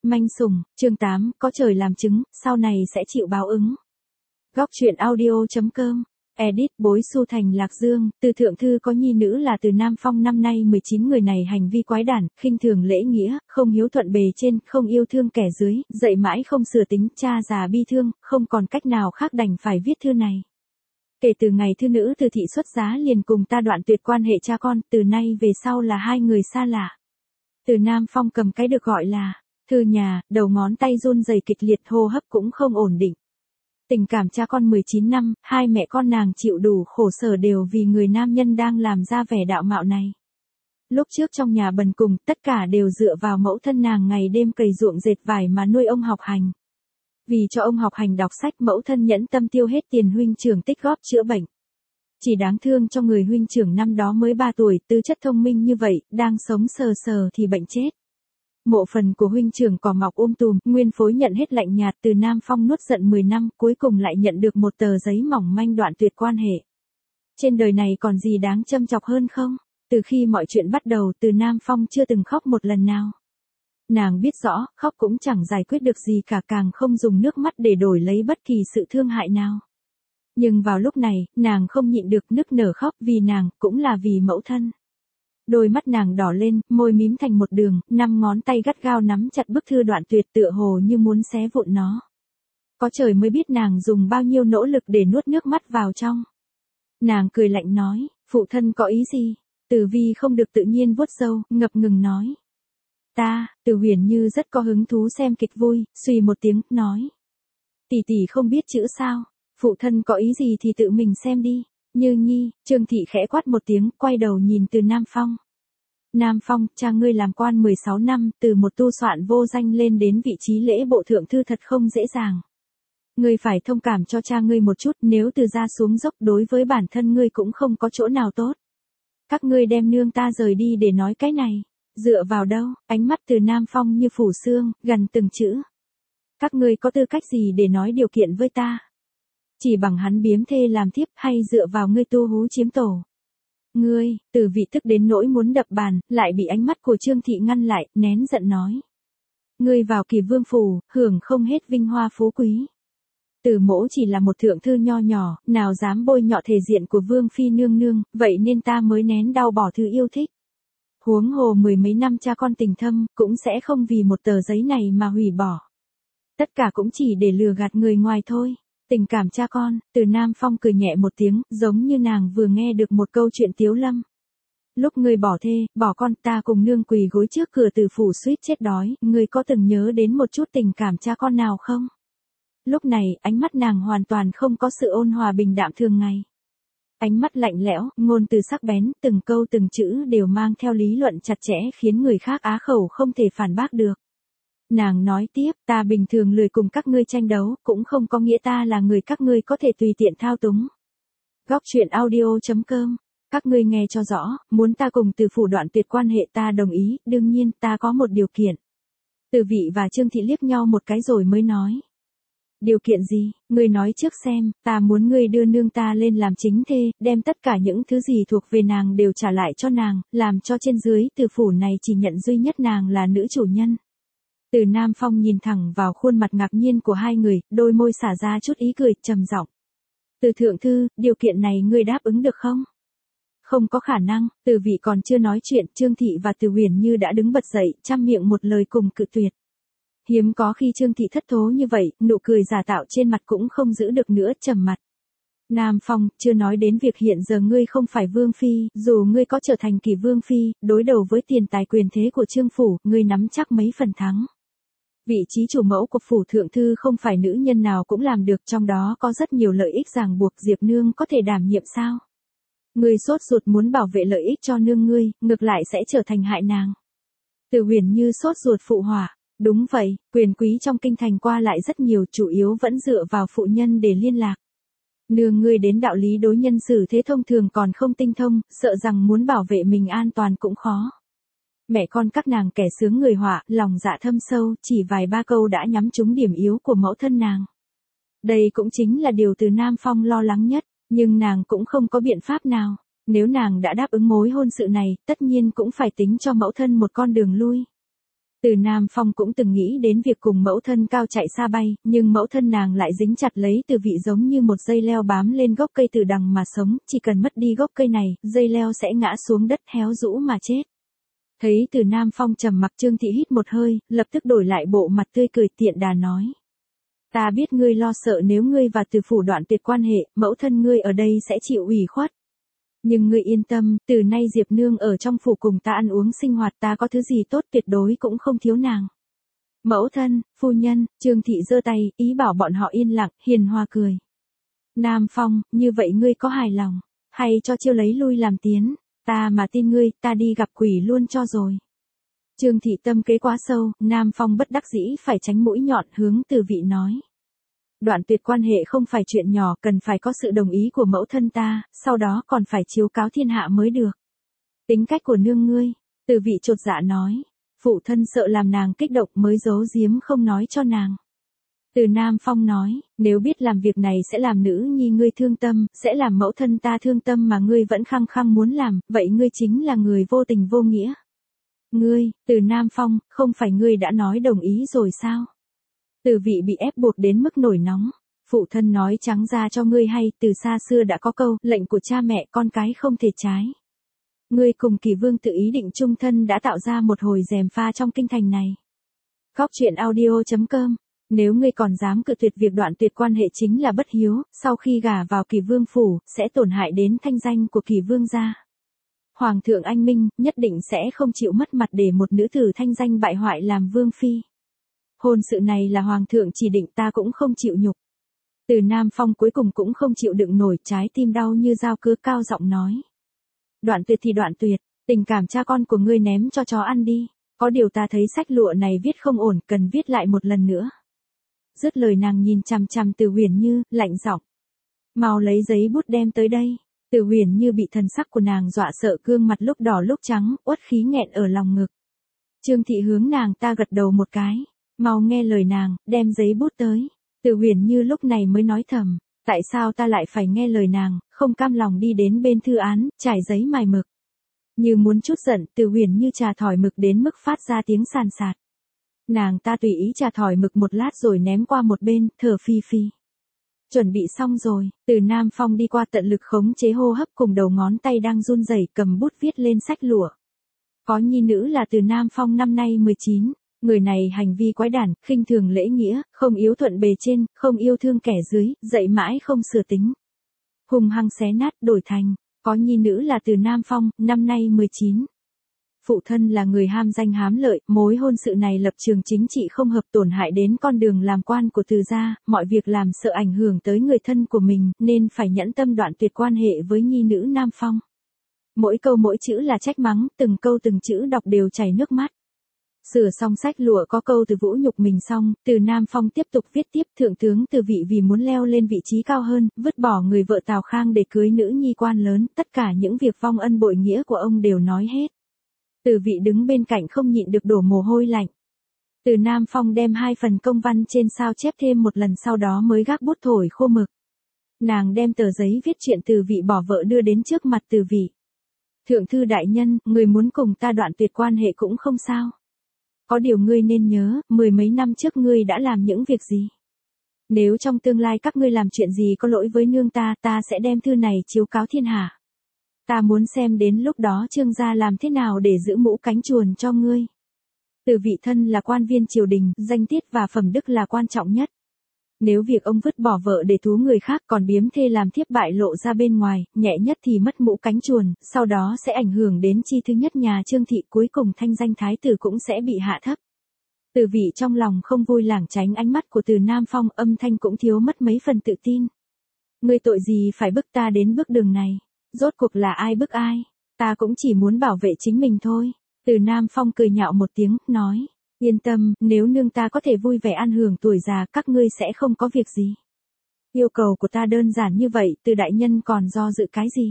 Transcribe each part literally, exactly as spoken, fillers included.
Manh sủng, chương tám, có trời làm chứng, sau này sẽ chịu báo ứng. Góc truyện audio.com, edit Bối Xu Thành Lạc Dương, từ thượng thư có nhi nữ là Từ Nam Phong năm nay mười chín, người này hành vi quái đản, khinh thường lễ nghĩa, không hiếu thuận bề trên, không yêu thương kẻ dưới, dạy mãi không sửa tính, cha già bi thương, không còn cách nào khác đành phải viết thư này. Kể từ ngày thư nữ Từ thị xuất giá liền cùng ta đoạn tuyệt quan hệ cha con, từ nay về sau là hai người xa lạ. Từ Nam Phong cầm cái được gọi là thư nhà, đầu ngón tay run rẩy kịch liệt, hô hấp cũng không ổn định. Tình cảm cha con mười chín năm, hai mẹ con nàng chịu đủ khổ sở đều vì người nam nhân đang làm ra vẻ đạo mạo này. Lúc trước trong nhà bần cùng, tất cả đều dựa vào mẫu thân nàng ngày đêm cày ruộng dệt vải mà nuôi ông học hành. Vì cho ông học hành đọc sách, mẫu thân nhẫn tâm tiêu hết tiền huynh trưởng tích góp chữa bệnh. Chỉ đáng thương cho người huynh trưởng năm đó mới ba tuổi, tư chất thông minh như vậy, đang sống sờ sờ thì bệnh chết. Mộ phần của huynh trưởng cỏ mọc um tùm, nguyên phối nhận hết lạnh nhạt. Từ Nam Phong nuốt giận mười năm, cuối cùng lại nhận được một tờ giấy mỏng manh đoạn tuyệt quan hệ. Trên đời này còn gì đáng châm chọc hơn không? Từ khi mọi chuyện bắt đầu, Từ Nam Phong chưa từng khóc một lần nào. Nàng biết rõ, khóc cũng chẳng giải quyết được gì cả, càng không dùng nước mắt để đổi lấy bất kỳ sự thương hại nào. Nhưng vào lúc này, nàng không nhịn được nức nở khóc, vì nàng, cũng là vì mẫu thân. Đôi mắt nàng đỏ lên, môi mím thành một đường, năm ngón tay gắt gao nắm chặt bức thư đoạn tuyệt, tựa hồ như muốn xé vụn nó. Có trời mới biết nàng dùng bao nhiêu nỗ lực để nuốt nước mắt vào trong. Nàng cười lạnh nói, phụ thân có ý gì? Từ Vi không được tự nhiên vuốt râu, ngập ngừng nói. Ta, Từ Huyền Như rất có hứng thú xem kịch vui, suy một tiếng, nói. Tỷ tỷ không biết chữ sao? Phụ thân có ý gì thì tự mình xem đi. Như Nhi, Trương Thị khẽ quát một tiếng, quay đầu nhìn Từ Nam Phong. Nam Phong, cha ngươi làm quan mười sáu năm, từ một tu soạn vô danh lên đến vị trí lễ bộ thượng thư thật không dễ dàng. Ngươi phải thông cảm cho cha ngươi một chút, nếu từ ra xuống dốc đối với bản thân ngươi cũng không có chỗ nào tốt. Các ngươi đem nương ta rời đi để nói cái này. Dựa vào đâu? Ánh mắt Từ Nam Phong như phủ xương, gần từng chữ. Các ngươi có tư cách gì để nói điều kiện với ta? Chỉ bằng hắn biếm thê làm thiếp, hay dựa vào ngươi tu hú chiếm tổ? Ngươi, Từ Vị tức đến nỗi muốn đập bàn, lại bị ánh mắt của Trương Thị ngăn lại, nén giận nói. Ngươi vào Kỳ Vương phủ, hưởng không hết vinh hoa phú quý. Từ Mỗ chỉ là một thượng thư nho nhỏ, nào dám bôi nhọ thể diện của Vương phi nương nương, vậy nên ta mới nén đau bỏ thứ yêu thích. Huống hồ mười mấy năm cha con tình thâm, cũng sẽ không vì một tờ giấy này mà hủy bỏ. Tất cả cũng chỉ để lừa gạt người ngoài thôi. Tình cảm cha con, Từ Nam Phong cười nhẹ một tiếng, giống như nàng vừa nghe được một câu chuyện tiếu lâm. Lúc ngươi bỏ thê, bỏ con, ta cùng nương quỳ gối trước cửa Từ phủ suýt chết đói, ngươi có từng nhớ đến một chút tình cảm cha con nào không? Lúc này, ánh mắt nàng hoàn toàn không có sự ôn hòa bình đạm thường ngày. Ánh mắt lạnh lẽo, ngôn từ sắc bén, từng câu từng chữ đều mang theo lý luận chặt chẽ khiến người khác á khẩu không thể phản bác được. Nàng nói tiếp, ta bình thường lười cùng các ngươi tranh đấu, cũng không có nghĩa ta là người các ngươi có thể tùy tiện thao túng. Góc truyện audio.com, các ngươi nghe cho rõ, muốn ta cùng Từ phủ đoạn tuyệt quan hệ ta đồng ý, đương nhiên ta có một điều kiện. Từ Vị và Trương Thị liếc nhau một cái rồi mới nói. Điều kiện gì? Ngươi nói trước xem, ta muốn ngươi đưa nương ta lên làm chính thê, đem tất cả những thứ gì thuộc về nàng đều trả lại cho nàng, làm cho trên dưới Từ phủ này chỉ nhận duy nhất nàng là nữ chủ nhân. Từ Nam Phong nhìn thẳng vào khuôn mặt ngạc nhiên của hai người, đôi môi xả ra chút ý cười, trầm giọng. Từ thượng thư, điều kiện này ngươi đáp ứng được không? Không có khả năng. Từ Vị còn chưa nói chuyện, Trương Thị và Từ Huyền Như đã đứng bật dậy, trăm miệng một lời cùng cự tuyệt. Hiếm có khi Trương Thị thất thố như vậy, nụ cười giả tạo trên mặt cũng không giữ được nữa, trầm mặt. Nam Phong, chưa nói đến việc hiện giờ ngươi không phải vương phi, dù ngươi có trở thành Kỳ vương phi, đối đầu với tiền tài quyền thế của Trương phủ, ngươi nắm chắc mấy phần thắng. Vị trí chủ mẫu của phủ thượng thư không phải nữ nhân nào cũng làm được, trong đó có rất nhiều lợi ích ràng buộc, Diệp nương có thể đảm nhiệm sao? Ngươi sốt ruột muốn bảo vệ lợi ích cho nương ngươi, ngược lại sẽ trở thành hại nàng. Từ Huyền Như sốt ruột phụ họa. Đúng vậy, quyền quý trong kinh thành qua lại rất nhiều, chủ yếu vẫn dựa vào phụ nhân để liên lạc. Nương ngươi đến đạo lý đối nhân xử thế thông thường còn không tinh thông, sợ rằng muốn bảo vệ mình an toàn cũng khó. Mẹ con các nàng kẻ sướng người họa, lòng dạ thâm sâu, chỉ vài ba câu đã nhắm trúng điểm yếu của mẫu thân nàng. Đây cũng chính là điều Từ Nam Phong lo lắng nhất, nhưng nàng cũng không có biện pháp nào. Nếu nàng đã đáp ứng mối hôn sự này, tất nhiên cũng phải tính cho mẫu thân một con đường lui. Từ Nam Phong cũng từng nghĩ đến việc cùng mẫu thân cao chạy xa bay, nhưng mẫu thân nàng lại dính chặt lấy Từ Vị giống như một dây leo bám lên gốc cây từ đằng mà sống, chỉ cần mất đi gốc cây này, dây leo sẽ ngã xuống đất héo rũ mà chết. Thấy Từ Nam Phong trầm mặc, Trương Thị hít một hơi, lập tức đổi lại bộ mặt tươi cười tiện đà nói. Ta biết ngươi lo sợ nếu ngươi và Từ phủ đoạn tuyệt quan hệ, mẫu thân ngươi ở đây sẽ chịu ủy khuất. Nhưng ngươi yên tâm, từ nay Diệp Nương ở trong phủ cùng ta ăn uống sinh hoạt, ta có thứ gì tốt tuyệt đối cũng không thiếu nàng. Mẫu thân, phu nhân, Trương Thị giơ tay, ý bảo bọn họ yên lặng, hiền hòa cười. Nam Phong, như vậy ngươi có hài lòng, hay cho chiêu lấy lui làm tiến, ta mà tin ngươi, ta đi gặp quỷ luôn cho rồi. Trương Thị tâm kế quá sâu, Nam Phong bất đắc dĩ phải tránh mũi nhọn hướng Từ Vị nói. Đoạn tuyệt quan hệ không phải chuyện nhỏ, cần phải có sự đồng ý của mẫu thân ta, sau đó còn phải chiếu cáo thiên hạ mới được. Tính cách của nương ngươi, Từ Vị chột dạ nói, phụ thân sợ làm nàng kích động mới giấu giếm không nói cho nàng. Từ Nam Phong nói, nếu biết làm việc này sẽ làm nữ nhi ngươi thương tâm, sẽ làm mẫu thân ta thương tâm mà ngươi vẫn khăng khăng muốn làm, vậy ngươi chính là người vô tình vô nghĩa. Ngươi, Từ Nam Phong, không phải ngươi đã nói đồng ý rồi sao? Từ Vị bị ép buộc đến mức nổi nóng. Phụ thân nói trắng ra cho ngươi hay, từ xa xưa đã có câu, lệnh của cha mẹ con cái không thể trái. Ngươi cùng Kỳ Vương tự ý định chung thân đã tạo ra một hồi gièm pha trong kinh thành này. Góc truyện audio chấm com. Nếu ngươi còn dám cự tuyệt việc đoạn tuyệt quan hệ chính là bất hiếu, sau khi gả vào Kỳ Vương phủ, sẽ tổn hại đến thanh danh của Kỳ Vương gia. Hoàng thượng anh minh, nhất định sẽ không chịu mất mặt để một nữ tử thanh danh bại hoại làm vương phi. Hôn sự này là hoàng thượng chỉ định, ta cũng không chịu nhục. Từ Nam Phong cuối cùng cũng không chịu đựng nổi, trái tim đau như dao cứa, cao giọng nói. Đoạn tuyệt thì đoạn tuyệt, tình cảm cha con của ngươi ném cho chó ăn đi, có điều ta thấy sách lụa này viết không ổn, cần viết lại một lần nữa. Dứt lời nàng nhìn chằm chằm Từ Huyền Như, lạnh giọng. Mau lấy giấy bút đem tới đây. Từ Huyền Như bị thần sắc của nàng dọa sợ, gương mặt lúc đỏ lúc trắng, uất khí nghẹn ở lòng ngực. Trương Thị hướng nàng ta gật đầu một cái. Mau nghe lời nàng, đem giấy bút tới. Từ Huyền Như lúc này mới nói thầm, tại sao ta lại phải nghe lời nàng, không cam lòng đi đến bên thư án, trải giấy mài mực. Như muốn chút giận, Từ Huyền Như trà thỏi mực đến mức phát ra tiếng sàn sạt. Nàng ta tùy ý trà thỏi mực một lát rồi ném qua một bên, thở phi phi. Chuẩn bị xong rồi, Từ Nam Phong đi qua tận lực khống chế hô hấp, cùng đầu ngón tay đang run rẩy cầm bút viết lên sách lụa. Có nhi nữ là Từ Nam Phong năm nay mười chín. Người này hành vi quái đản, khinh thường lễ nghĩa, không yếu thuận bề trên, không yêu thương kẻ dưới, dạy mãi không sửa tính. Hùng hăng xé nát, đổi thành, có nhi nữ là Từ Nam Phong, năm nay mười chín. Phụ thân là người ham danh hám lợi, mối hôn sự này lập trường chính trị không hợp, tổn hại đến con đường làm quan của Từ gia, mọi việc làm sợ ảnh hưởng tới người thân của mình, nên phải nhẫn tâm đoạn tuyệt quan hệ với nhi nữ Nam Phong. Mỗi câu mỗi chữ là trách mắng, từng câu từng chữ đọc đều chảy nước mắt. Sửa xong sách lụa có câu từ vũ nhục mình xong, Từ Nam Phong tiếp tục viết tiếp. Thượng tướng Từ Vị vì muốn leo lên vị trí cao hơn, vứt bỏ người vợ Tào Khang để cưới nữ nhi quan lớn, tất cả những việc vong ân bội nghĩa của ông đều nói hết. Từ Vị đứng bên cạnh không nhịn được đổ mồ hôi lạnh. Từ Nam Phong đem hai phần công văn trên sao chép thêm một lần, sau đó mới gác bút thổi khô mực. Nàng đem tờ giấy viết chuyện Từ Vị bỏ vợ đưa đến trước mặt Từ Vị. Thượng thư đại nhân, người muốn cùng ta đoạn tuyệt quan hệ cũng không sao. Có điều ngươi nên nhớ, mười mấy năm trước ngươi đã làm những việc gì. Nếu trong tương lai các ngươi làm chuyện gì có lỗi với nương ta, ta sẽ đem thư này chiếu cáo thiên hạ. Ta muốn xem đến lúc đó Trương gia làm thế nào để giữ mũ cánh chuồn cho ngươi. Từ Vị thân là quan viên triều đình, danh tiết và phẩm đức là quan trọng nhất. Nếu việc ông vứt bỏ vợ để thú người khác, còn biếm thê làm thiếp bại lộ ra bên ngoài, nhẹ nhất thì mất mũ cánh chuồn, sau đó sẽ ảnh hưởng đến chi thứ nhất nhà Trương Thị, cuối cùng thanh danh thái tử cũng sẽ bị hạ thấp. Từ Vị trong lòng không vui, lảng tránh ánh mắt của Từ Nam Phong, âm thanh cũng thiếu mất mấy phần tự tin. Ngươi tội gì phải bức ta đến bước đường này? Rốt cuộc là ai bức ai? Ta cũng chỉ muốn bảo vệ chính mình thôi. Từ Nam Phong cười nhạo một tiếng, nói. Yên tâm, nếu nương ta có thể vui vẻ an hưởng tuổi già, các ngươi sẽ không có việc gì. Yêu cầu của ta đơn giản như vậy, Từ đại nhân còn do dự cái gì?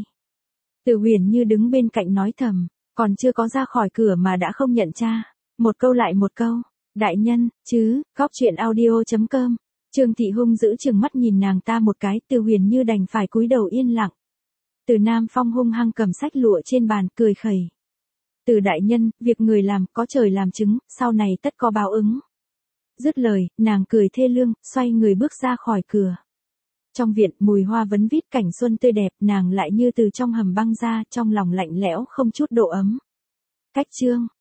Từ Huyền Như đứng bên cạnh nói thầm, còn chưa có ra khỏi cửa mà đã không nhận cha. Một câu lại một câu. Đại nhân, chứ, góc truyện audio chấm com. Trương Thị hung dữ trừng mắt nhìn nàng ta một cái, Từ Huyền Như đành phải cúi đầu yên lặng. Từ Nam Phong hung hăng cầm sách lụa trên bàn, cười khẩy. Từ đại nhân, việc người làm, có trời làm chứng, sau này tất có báo ứng. Dứt lời, nàng cười thê lương, xoay người bước ra khỏi cửa. Trong viện, mùi hoa vấn vít cảnh xuân tươi đẹp, nàng lại như từ trong hầm băng ra, trong lòng lạnh lẽo không chút độ ấm. Cách chương